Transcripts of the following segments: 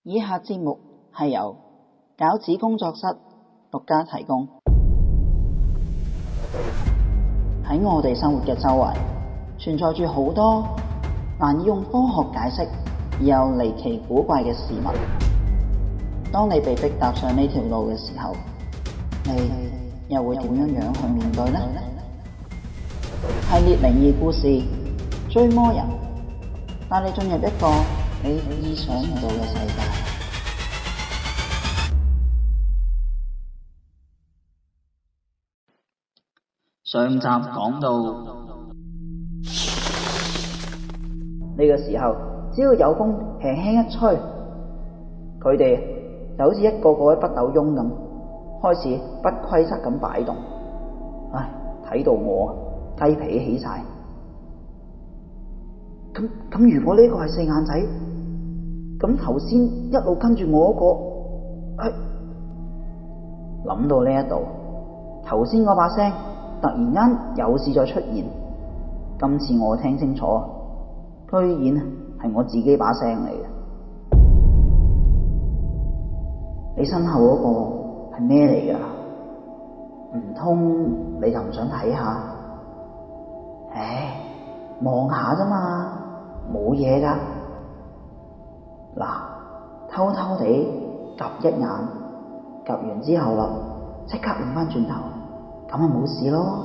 以下節目係由餃子工作室獨家提供。喺我哋生活嘅周圍，存在住好多難以用科學解釋而又離奇古怪嘅事物。當你被迫踏上呢條路嘅時候，你又會點樣去面對呢？系列靈異故事追魔人，帶你進入一個你意想唔到嘅世界。上集講到呢個時候，只要有風輕輕一吹，佢哋就好似一個個北斗翁咁，開始不規則咁擺動。唉，睇到我雞皮起晒。咁如果呢個係四眼仔，咁頭先一路跟住我嗰個，諗到呢一度，頭先嗰把聲突然間有事再出現。今次我聽清楚，居然係我自己把聲嚟嘅。你身後嗰個係咩嚟㗎？唔通你就唔想睇下？唉，望下啫嘛，冇嘢㗎。嗱，偷偷地夾一眼，夾完之後啦，即刻擰翻轉頭，咁咪冇事咯。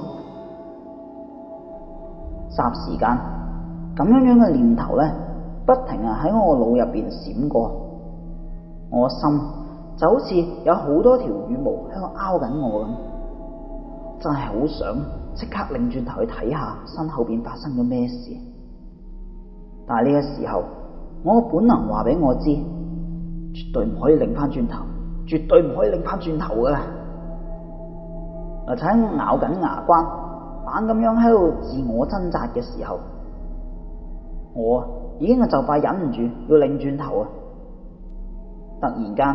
霎時間，咁樣嘅念頭咧，不停喺我腦入邊閃過，我心就好似有好多條羽毛喺度拗緊我咁，真係好想即刻擰轉頭去睇下身後邊發生咗咩事。但係呢個時候，我嘅本能話俾我知，絕對唔可以擰翻轉頭，絕對唔可以擰翻轉頭㗎。而且我咬緊牙關，猛咁樣喺度自我掙扎嘅時候，我已經就快忍唔住要擰轉頭啊！突然間，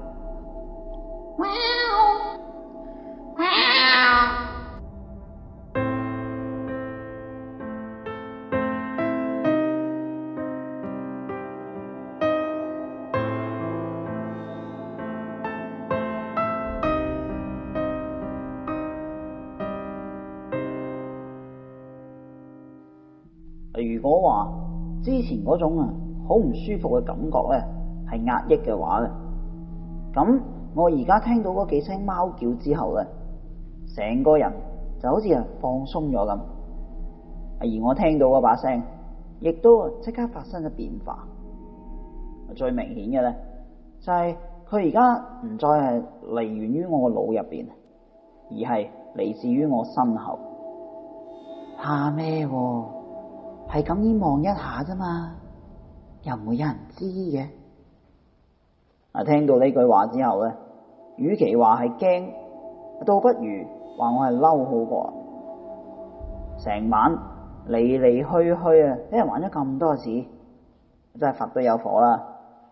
如果話之前嗰種好唔舒服嘅感覺咧係壓抑嘅話咧，咁我而家聽到嗰幾聲貓叫之後咧，成個人就好似放鬆咗咁。而我聽到嗰把聲亦都即刻發生咗變化。最明顯嘅咧就係佢而家唔再係嚟源於我個腦入邊，而係嚟自於我身後。怕咩喎？係咁依望一下啫嘛，又唔會有人知嘅。聽到呢句話之後咧，與其話係驚，倒不如話我係嬲好過。成晚嚟嚟去去俾人玩咗咁多次，真係佛都有火啦。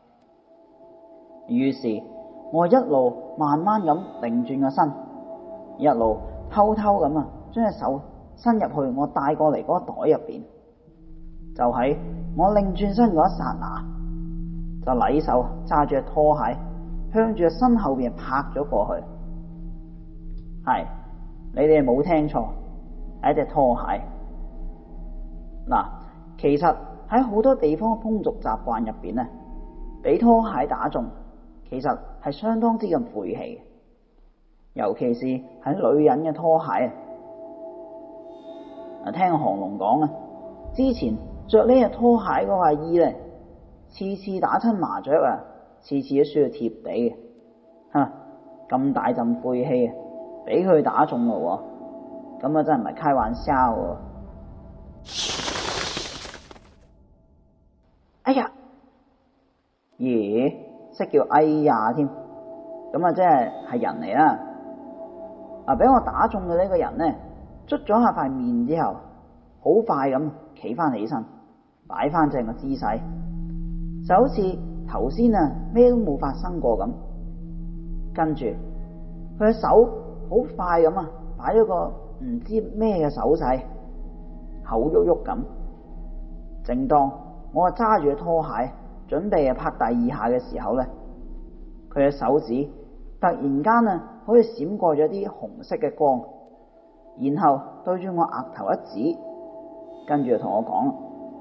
於是我一路慢慢咁擰轉個身，一路偷偷咁將隻手伸入去我帶過嚟嗰個袋入邊。就喺我擰轉身嗰一剎那，就禮手揸住隻拖鞋向住身後邊拍咗過去。係，你哋冇聽錯，係一隻拖鞋。嗱，其實喺好多地方風俗習慣入邊咧，俾拖鞋打中其實係相當之咁晦氣，尤其是喺女人嘅拖鞋。聽韓龍講之前着呢隻拖鞋嗰個阿姨咧，次次打親麻雀次次都輸到貼地嘅，咁大陣晦氣俾佢打中咯，咁真係唔係開玩笑喎。哎呀，咦，識叫哎呀添，咁即係人嚟啦。俾我打中嘅呢個人咧，捽咗下塊面之後，好快咁企翻起身，擺翻正個姿勢，就好似頭先咩都冇發生過咁。跟住佢嘅手好快咁擺咗個唔知咩嘅手勢，口喐喐咁。正當我揸住拖鞋準備拍第二下嘅時候咧，佢嘅手指突然間好似閃過咗啲紅色嘅光，然後對住我額頭一指，跟住就同我講：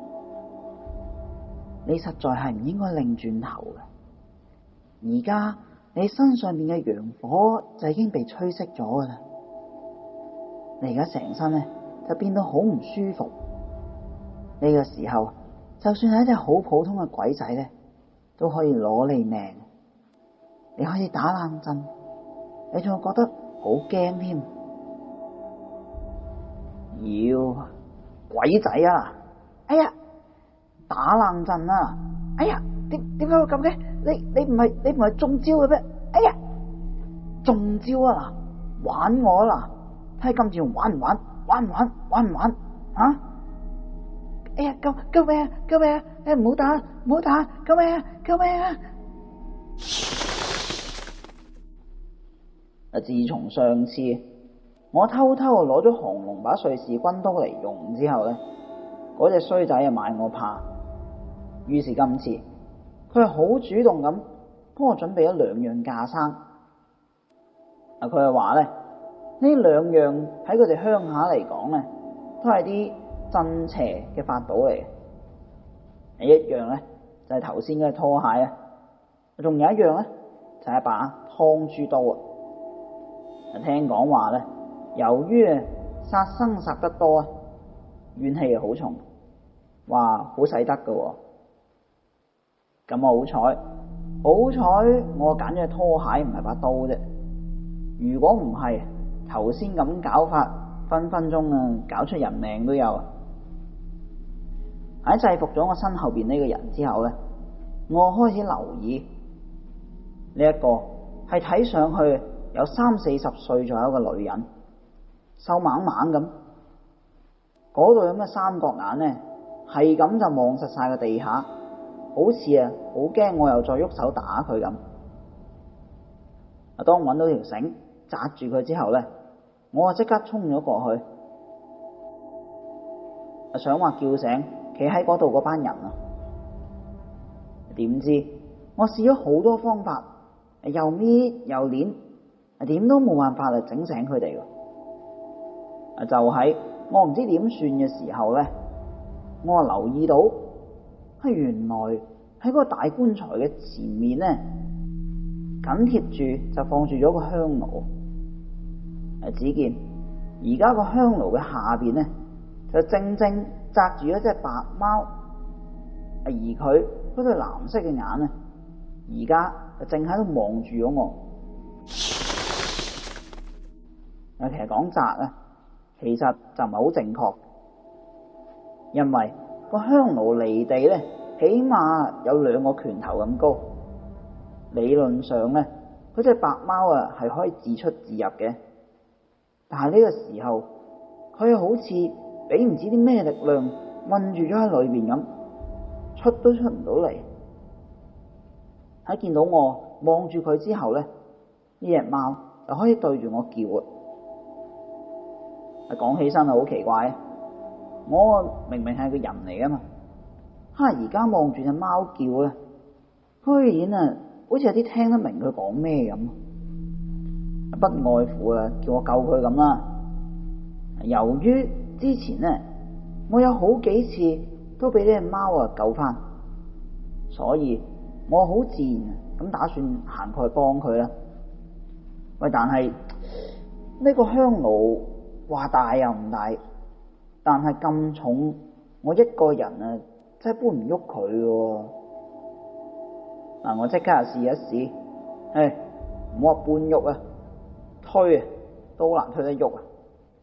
你實在係唔應該擰轉頭嘅，而家你身上面嘅陽火就已經被吹熄咗噶啦，你而家成身咧就變到好唔舒服。呢個時候，就算係一隻好普通嘅鬼仔咧，都可以攞你命。你開始打冷震，你仲覺得好驚添。妖鬼仔啊！哎呀，打冷震啊！哎呀，點解會咁嘅？你唔係中招嘅咩？哎呀，中招啊！嗱，玩我啦！睇下今次玩唔玩？玩唔玩？啊！哎呀，救命啊！哎，唔好打！救命啊！自從上次我偷偷攞咗降龍把瑞士軍刀嚟用之後咧，嗰隻衰仔就買我怕。於是今次佢係好主動咁幫我準備咗2樣架生。佢係話咧，呢2樣喺佢哋鄉下嚟講咧，都係啲鎮邪嘅法寶嚟嘅。一樣咧就係頭先嘅拖鞋啊，仲有一樣咧就係一把劏豬刀啊。聽講話咧，由於殺生殺得多啊，怨氣好重，話好使得噶。咁好彩我揀咗拖鞋唔係把刀啫。如果唔係，頭先咁搞法，分分鐘搞出人命都有。喺制服咗我身後邊呢個人之後咧，我開始留意呢一個係睇上去有30-40歲左右嘅女人，瘦猛猛咁，嗰對咁嘅三角眼咧，係咁就望實晒個地下，好似好驚我又再喐手打佢咁。當揾到條繩紮住佢之後咧，我就即刻衝咗過去，想話叫醒企喺嗰度嗰班人啊。點知我試咗好多方法，又搣又捻，點都冇辦法嚟整醒佢哋。就喺我唔知點算嘅時候咧，我留意到原來喺個大棺材嘅前面咧，緊貼住就放住咗個香爐。只見而家個香爐嘅下邊咧，就正正紮住一隻白貓，而佢嗰對藍色嘅眼咧，而家就正喺度望住咗我。其實講紮咧，其實就唔係好正確，因為個香爐離地咧，起碼有2個拳頭咁高。理論上咧，嗰隻白貓係可以自出自入嘅，但係呢個時候，佢好似俾唔知啲咩力量困住咗喺裏邊咁，出都出唔到嚟。喺見到我望住佢之後咧，呢隻貓就可以對住我叫啊！講起身好奇怪，我明明係個人嚟噶嘛，而家望住隻貓叫咧，居然好似有啲聽得明佢講咩咁，不外乎叫我救佢咁啦。由於之前咧，我有好幾次都俾呢隻貓救翻，所以我好自然咁打算行過去幫佢啦。喂，但係呢個香爐話大又唔大，但係咁重，我一個人真係搬唔喐佢嘅。嗱，我即刻試一試，唔好話搬喐推都難推得喐啊！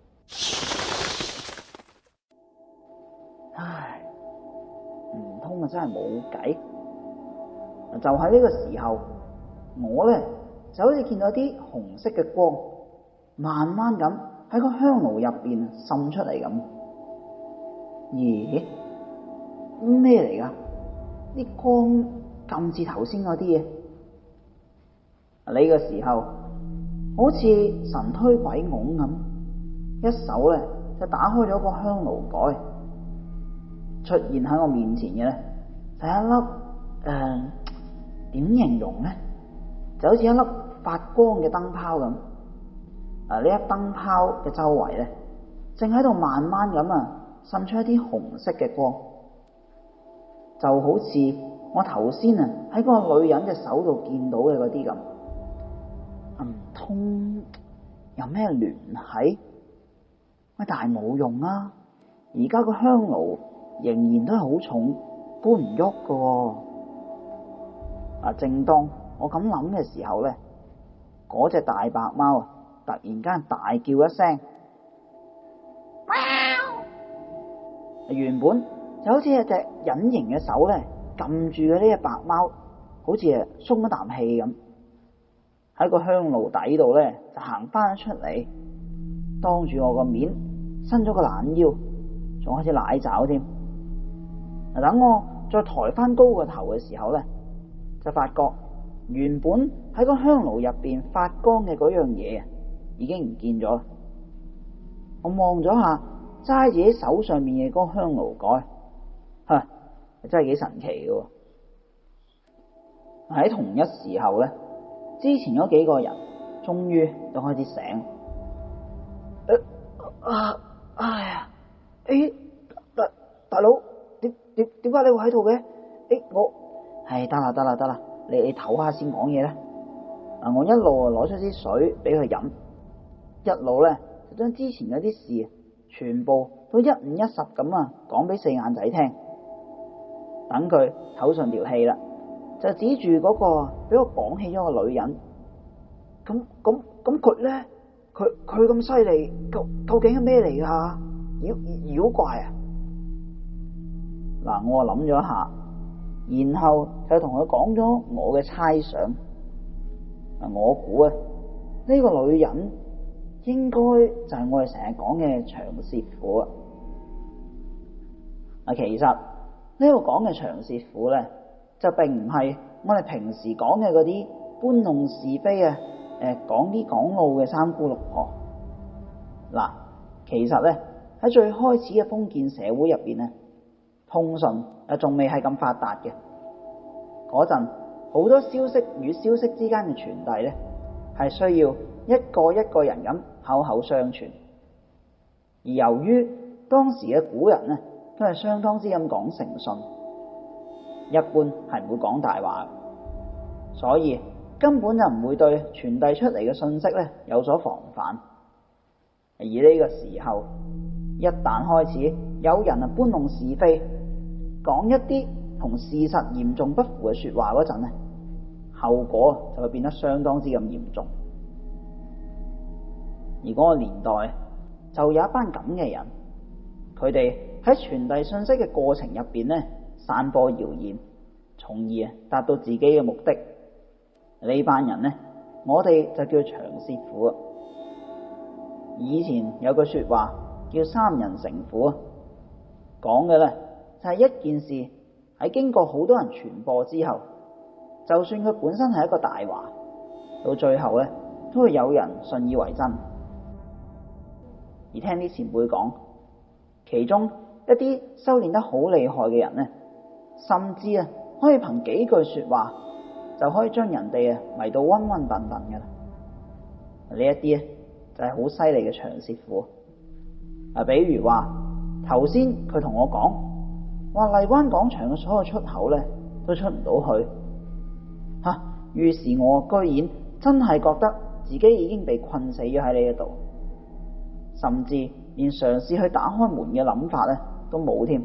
唉，唔通真係冇計。就喺呢個時候，我咧就好似見到啲紅色嘅光，慢慢咁喺個香爐入邊滲出嚟咁。咦？咩嚟噶？啲光咁似頭先嗰啲嘢。呢個時候，好似神推鬼拱咁，一手咧就打開咗個香爐蓋，出現喺我面前嘅咧就係一粒點形容呢？就好似一粒發光嘅燈泡咁。呢粒燈泡嘅周圍咧，正喺度慢慢咁滲出一啲紅色嘅光，就好似我頭先喺嗰個女人嘅手度見到嘅嗰啲咁。唔通有咩聯繫？喂，但係冇用啊！而家個香爐仍然都係好重，搬唔喐㗎。正當我咁諗嘅時候咧，嗰隻大白貓突然間大叫一聲，原本就好似一隻隱形嘅手咧撳住嘅呢隻白貓，好似鬆一啖氣咁，喺個香爐底度咧就行翻出嚟，當住我個面伸咗個懶腰，仲開始舐爪添。等我再抬翻高個頭嘅時候咧，就發覺原本喺個香爐入邊發光嘅嗰樣嘢已經唔見咗。我望咗下揸住喺手上面嘅嗰個香爐蓋，真係幾神奇嘅。喺同一時候咧，之前嗰幾個人終於都開始醒。大佬，點解你會喺度嘅？我得啦，你唞下先講嘢啦。我一路攞出啲水俾佢飲，一路咧就將之前嗰啲事全部都一五一十咁講俾四眼仔聽。等佢唞順條氣啦，就指住嗰個俾我綁起咗個女人。咁佢咧，佢咁犀利，究竟係咩嚟噶？妖怪啊！我諗咗一下，然後就同佢講咗我嘅猜想。我估呢個女人應該就係我哋成日講嘅長舌婦啊。其實呢度講嘅長舌婦咧，就並唔係我哋平時講嘅嗰啲搬弄是非講啲講路嘅三姑六婆。其實咧喺最開始嘅封建社會入邊咧，通訊仲未係咁發達嘅。嗰陣好多消息與消息之間嘅傳遞咧，係需要一個一個人咁口口相傳。而由於當時嘅古人咧都係相當之咁講誠信，一般係唔會講大話，所以根本就唔會對傳遞出嚟嘅信息咧有所防範。而呢個時候，一旦開始有人搬弄是非，講一啲同事實嚴重不符嘅說話嗰陣咧，後果就會變得相當之咁嚴重。而嗰個年代就有一班咁嘅人，佢哋喺傳遞信息嘅過程入邊咧，散播謠言，從而達到自己嘅目的。呢班人咧，我哋就叫長舌婦。以前有句說話叫三人成虎，講嘅咧就係一件事喺經過好多人傳播之後，就算佢本身係一個大話，到最後咧都會有人信以為真。而聽啲前輩講，其中一啲修煉得好厲害嘅人咧，甚至可以憑幾句說話就可以將人哋迷到暈暈沌沌嘅啦。呢一啲就係好犀利嘅長舌婦。比如話頭先佢同我講話荔灣廣場嘅所有出口咧都出唔到去，於是我居然真係覺得自己已經被困死咗喺呢一度，甚至連嘗試去打開門嘅諗法咧都冇添。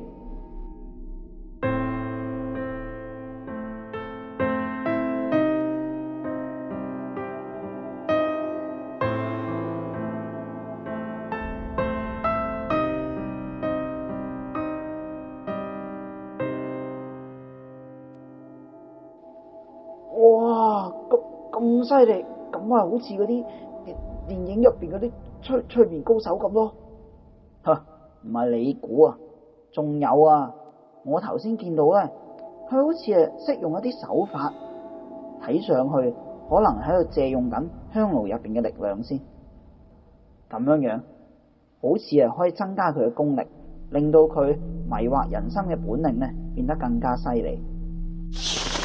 哇，咁犀利，咁好似嗰啲電影入邊嗰啲催眠高手咁咯。唔係你估啊，仲有啊，我頭先見到咧，佢好似識用一啲手法，睇上去可能喺度借用緊香爐入邊嘅力量先，咁樣好似可以增加佢嘅功力，令到佢迷惑人心嘅本領咧變得更加犀利。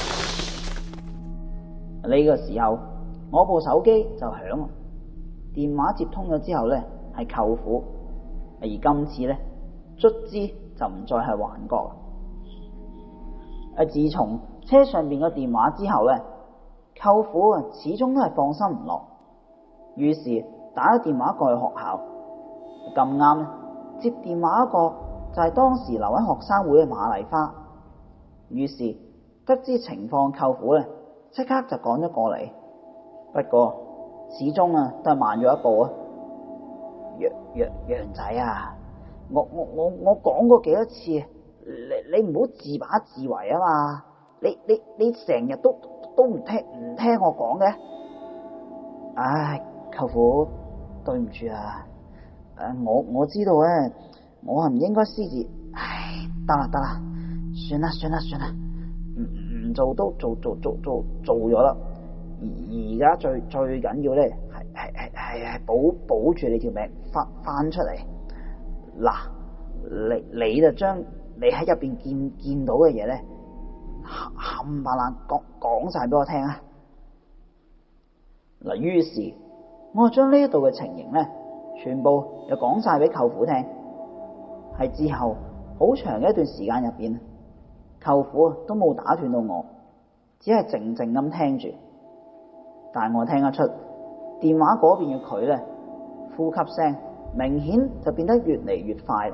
呢個時候，我部手機就響，電話接通咗之後呢，係舅父，而今次呢，卒之就唔再係幻覺。自從車上邊個電話之後呢，舅父始終都係放心唔落，於是打咗電話過去學校。咁啱呢，接電話一個就係當時留喺學生會嘅瑪麗花，於是得知情況，舅父呢即刻就趕咗過嚟。不過始終都係慢咗一步啊！楊仔啊，我講過幾多次，你唔好自把自為啊嘛！你成日都唔聽我講嘅。唉，舅父，對唔住啊！我知道咧，我係唔應該私自。唉，得啦，算啦，唔做都做咗啦。而家最緊要咧，係保住你條命翻出嚟。嗱，你就將你喺入邊見到嘅嘢咧，冚唪唥講晒俾我聽啊！嗱，於是我就將呢一度嘅情形咧，全部又講晒俾舅父聽。喺之後好長嘅一段時間入邊，舅父都冇打斷到我，只係靜靜咁聽住。但係我聽得出電話嗰邊嘅佢咧，呼吸聲明顯就變得越嚟越快。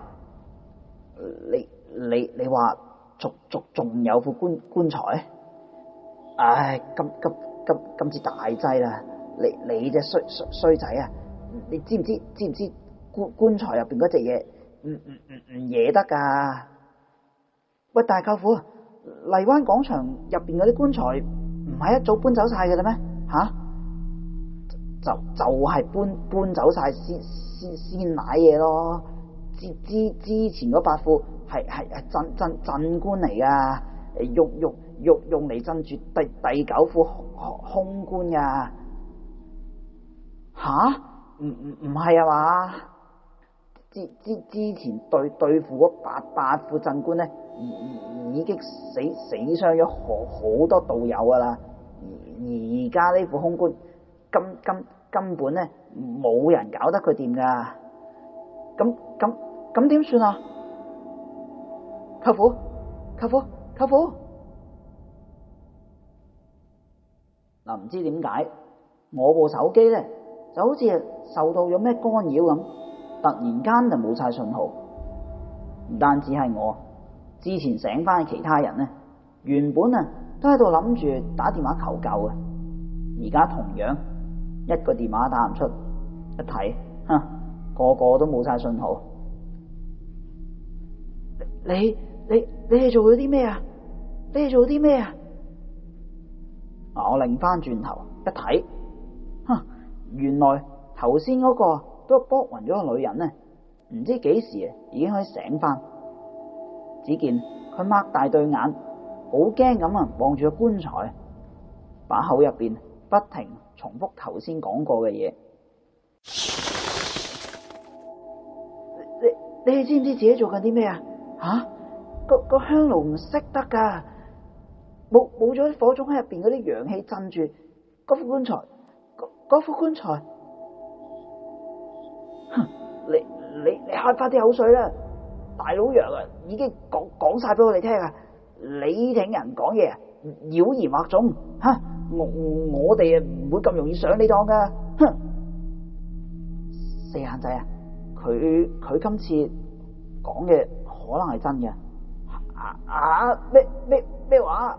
你話仲有副棺材？唉，今次大劑啦！你隻衰仔啊！你知唔知棺材入邊嗰隻嘢唔惹得噶？喂，大舅父，荔灣廣場入邊嗰啲棺材唔係一早搬走晒嘅啦咩？吓，就係搬走晒先攋嘢咯。之前嗰8副係鎮棺嚟噶，用嚟鎮住第9副空棺噶。吓，唔係啊嘛？之前對付嗰八副鎮棺咧，已經死傷咗好多道友噶啦。而家呢副空棺根本咧冇人搞得佢掂噶。咁點算啊？舅父，嗱，唔知點解我部手機咧就好似受到咗咩干擾咁，突然間就冇晒信號。唔單止係我，之前醒翻嘅其他人咧，原本都喺度諗住打電話求救嘅，而家同樣一個電話打唔出，一睇，個個都冇晒信號。你係做咗啲咩啊？我擰翻轉頭一睇，原來頭先嗰個都卜暈咗個女人呢，唔知幾時已經可以醒翻。只見佢擘大對眼，好驚咁望住個棺材，把口入邊不停重複頭先講過嘅嘢。你知唔知自己做緊啲咩啊？個香爐唔熄得噶，冇咗啲火種喺入邊嗰啲陽氣鎮住嗰副棺材，你開翻啲口水啦！大老楊已經講晒俾我哋聽啊！你聽人講嘢妖言惑眾，我哋唔會咁容易上你當噶。四眼仔啊，佢今次講嘅可能係真嘅。咩話？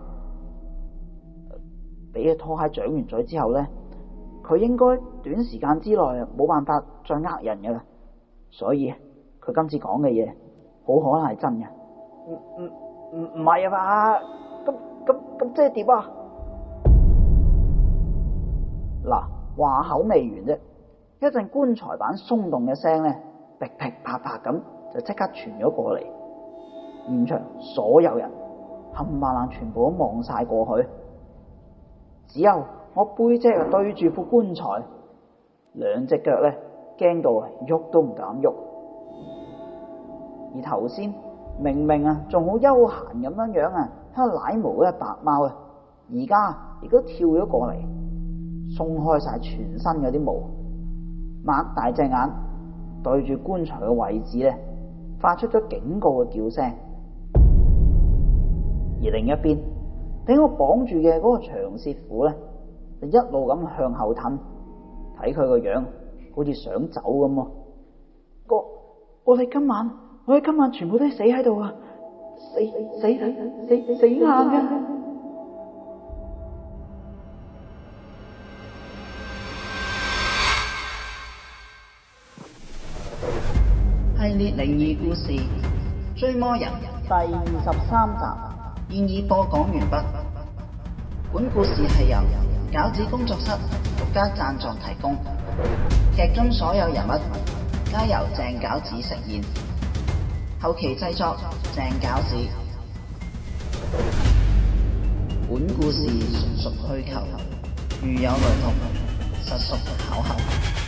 俾佢拖鞋掌完嘴之後咧，佢應該短時間之內冇辦法再呃人噶啦，所以佢今次講嘅嘢好可能係真嘅。唔係啊嘛？咁即係點啊？嗱，話口未完啫，一陣棺材板鬆動嘅聲咧，噼噼啪啪咁就即刻傳咗過嚟。現場所有人冚唪唥全部都望晒過去，只有我背脊對住副棺材，兩隻腳咧驚到喐都唔敢喐。而頭先明明仲好悠閒咁樣喺度舐毛嘅白貓而家亦都跳咗過嚟，鬆開晒全身嗰啲毛，擘大隻眼對住棺材嘅位置咧，發出咗警告嘅叫聲。而另一邊，俾我綁住嘅嗰個長舌婦咧，就一路咁向後褪，睇佢個樣好似想走咁喎。我哋今晚全部都死喺度啊！死硬嘅。系列靈異故事《追魔人》第23集現已播講完畢。本故事係由餃子工作室獨家贊助提供，劇中所有人物皆由鄭餃子飾演，後期製作鄭餃子。本故事純屬虛構，如有雷同，實屬巧合。